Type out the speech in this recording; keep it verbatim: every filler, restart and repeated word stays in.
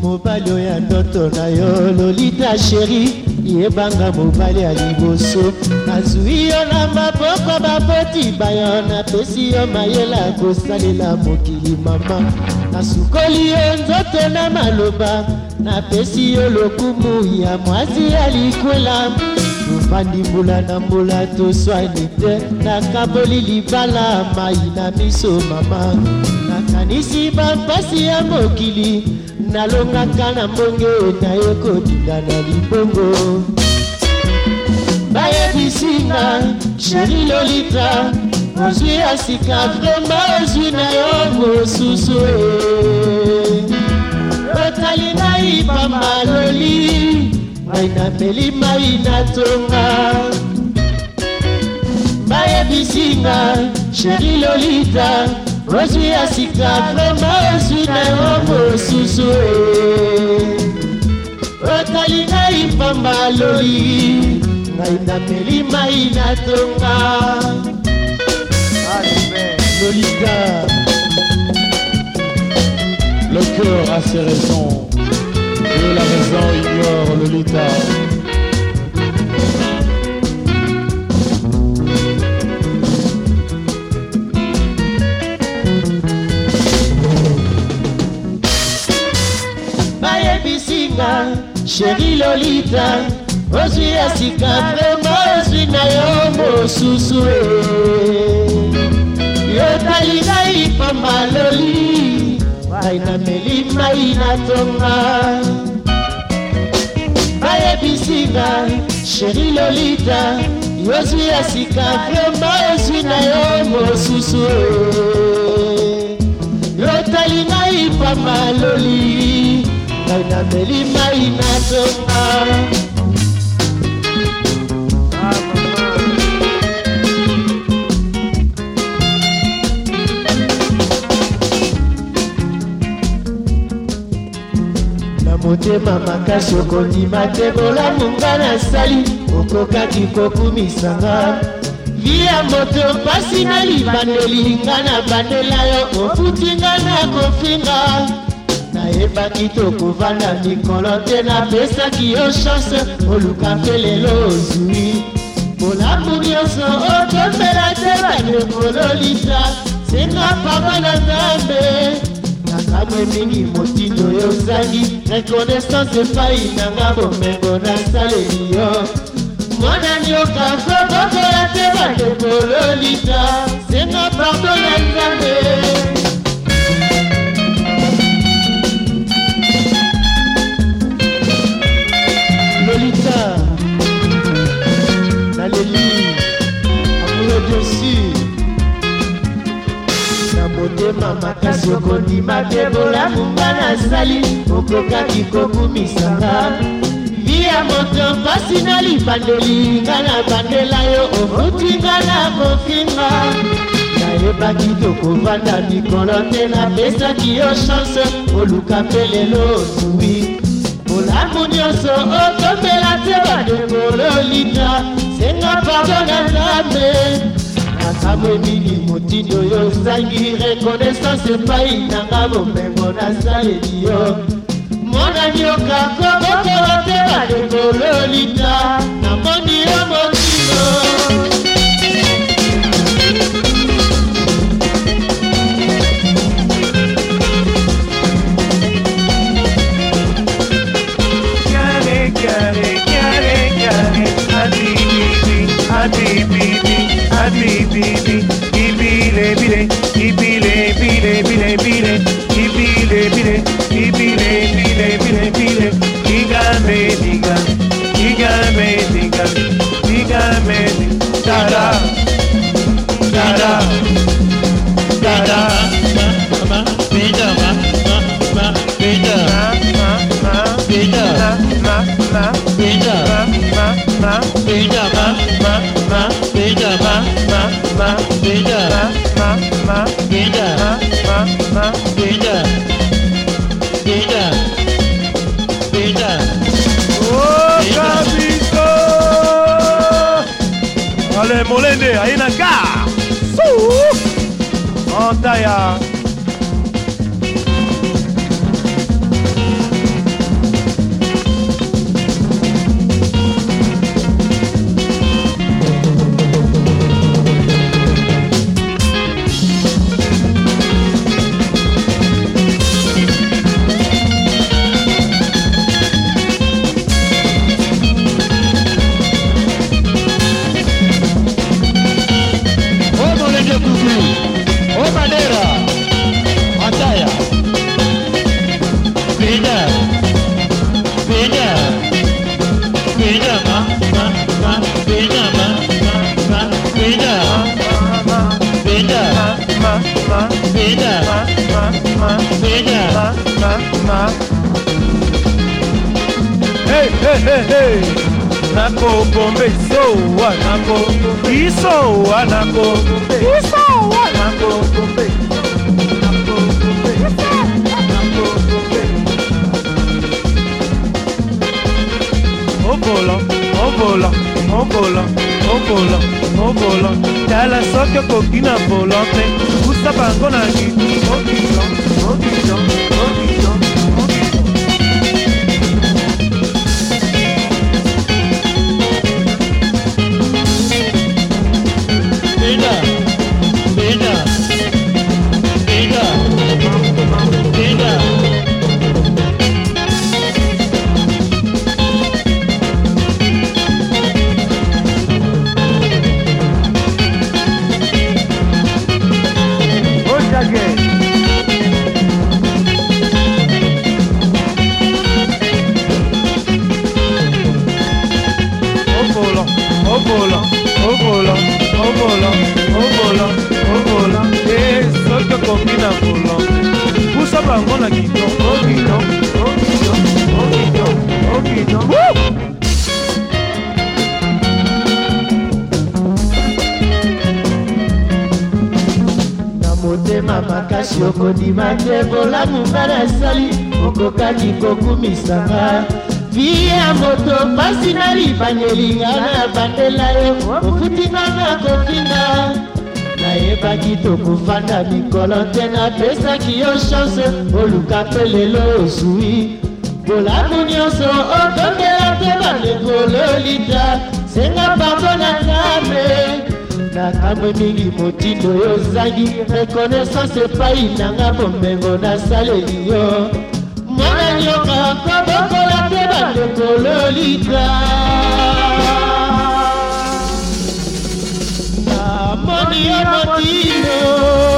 mobali oya ndoto na yo Lolita chéri yebanga mobali ya liboso nazwi yo na maboko baboti bayo napesi yo mayela kosalela mokili mama nasukoli yo nzoto na maloba napesi yo lokumu ya mwasi ya likwela tofandi mbula na mbula toswani te nakaboli libala mai na miso mama nakanisi bampasi ya mokili nalongaka na mbonge na yo kotinda na libongo bayebisinga chéri Lolita ozwi ya sika vrema ozwi na yo mosusu otali ngai pamba loli ngai napeli mai na tonga bayebisinga chéri Lolita ozwi ya sika vrema ozwi na yo mosusu otali ngai pamba loli ngai napeli mai na tonga Lolita. Le cœur a ses raisons et la raison ignore Lolita. Bayebisinga chéri Lolita ozwi ya sika vrema ozwi na yo mosusu yotali ngai pamba loli ngai nameli mai na tonga bayebisinga chéri Lolita ozwi ya sika vrema ozwi na yo mosusu yotali ngai pamba loli ngai nameli mai na tonga motema makasi okondima te bolamu nga nasali okokaki kokumisanga vi ya moto mpasi na libandeli nga na bandela yo ofuti nga na kofinga nayebaki tokovanda mikolo te napesaki yo chance oluka mpe lelo ozwi bolamu nyonso otombela te bandeko Lolita senga pamba na Nzambe nakamwe mingi motindo yo ozangi reconnaissance epai nanga bomengo nasaleli yo monani okakobokola te bandeko Lolita senga pardo na Nzambe Lolita naleli amour bien sûr motema makasi okondima te bolamu nga nasali okokaki kokumisanga vi ya moto mpasi na libandeli nga na bandela yo ofuti nga na kofinga nayebaki tokovanda mikolo te napesaki yo chance oluka mpe lelo ozwi bolamu nyonso otombela te bandeko Lolita senga pardo na Nzambe nakamwe mingi motindo yo ozangi reconnaissance epai nanga bomengo nasaleli yo monani okakobokola te bandeko Lolita namoni yo motindo Bibi, ibile bile, ibile bile bile bile, ibile bile, ibile bile bile bile, igame diga, igame diga, igame dada, dada, dada, mama, bida, mama, mama, bida, mama, bida, mama, mama, bida, mama, mama, bida, mama, mama, bida, mama, mama, bida, mama, bida, mama, bida, bida, bida. Oh, Kabito! Allez, Molende, aina ka! Sou! Antaya! ma, ma, Vega. ma, ma, ma. Hey, hey, hey, hey. Nako bombe isowa, nako isowa, nako isowa, nako bombe, nako bombe, nako bombe. Au volant, au volant, au volant, au volant, au volant. Tala soke kokina volante, usa bango na gitu, okito, okito, okito, okito. Vega. Vega. Vega. Vega. Au volant, au volant, au volant, au volant, au volant. Eh, soki okomi na volant. Pusa bango na kito, oh kito, oh kito, oh kito, oh kito. Woo! Na motema makasi okondima te bolamu nga nasali okokaki kokumisanga via moto pasi na libanyelinga na bandela yo ofutinga na kofinga nayebaki tokufanda mikolo te napesaki yo chance oluka mpe lelo ozwi bolamu nyonso otongela te bandekololita senga pardon na nzambe nakamwe mingi motindo yo ozangi reconnaissance epai nanga bomengo nasaleli yo mwana nyoka kobokola te bandekololika namoni yo motindo